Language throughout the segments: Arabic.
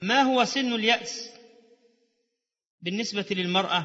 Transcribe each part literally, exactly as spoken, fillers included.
ما هو سن اليأس بالنسبة للمرأة؟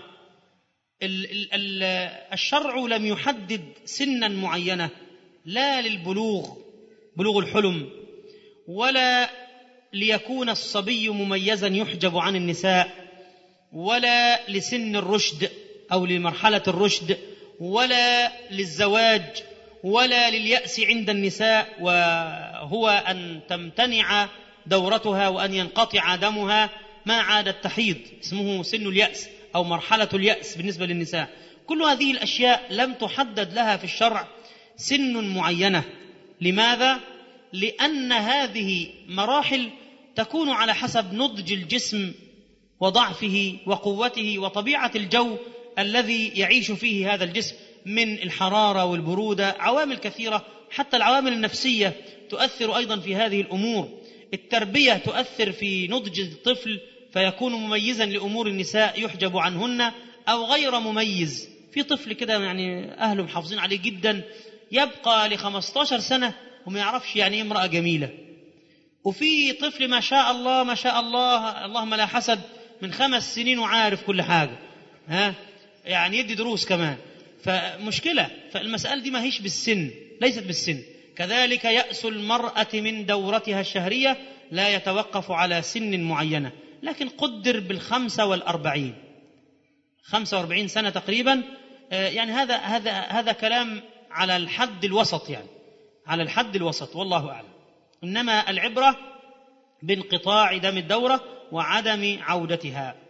الشرع لم يحدد سنا معينة، لا للبلوغ بلوغ الحلم، ولا ليكون الصبي مميزا يحجب عن النساء، ولا لسن الرشد أو لمرحلة الرشد، ولا للزواج، ولا لليأس عند النساء وهو أن تمتنع دورتها وأن ينقطع دمها ما عادت تحيض، اسمه سن اليأس أو مرحلة اليأس بالنسبة للنساء. كل هذه الأشياء لم تحدد لها في الشرع سن معينة. لماذا؟ لأن هذه مراحل تكون على حسب نضج الجسم وضعفه وقوته وطبيعة الجو الذي يعيش فيه هذا الجسم من الحرارة والبرودة، عوامل كثيرة، حتى العوامل النفسية تؤثر أيضا في هذه الأمور. التربية تؤثر في نضج الطفل فيكون مميزا لأمور النساء يحجب عنهن، أو غير مميز. في طفل كده يعني أهله محافظين عليه جدا يبقى لخمسة عشر سنة وما يعرفش يعني إيه امرأة جميلة، وفي طفل ما شاء الله ما شاء الله اللهم لا حسد من خمس سنين وعارف كل حاجة، ها يعني يدي دروس كمان. فمشكلة، فالمسألة دي ما هيش بالسن، ليست بالسن. كذلك يأس المرأة من دورتها الشهرية لا يتوقف على سن معينة، لكن قدر بالخمسة والأربعين خمسة وأربعين سنة تقريبا. يعني هذا هذا هذا كلام على الحد الوسط، يعني على الحد الوسط والله أعلم. إنما العبرة بانقطاع دم الدورة وعدم عودتها.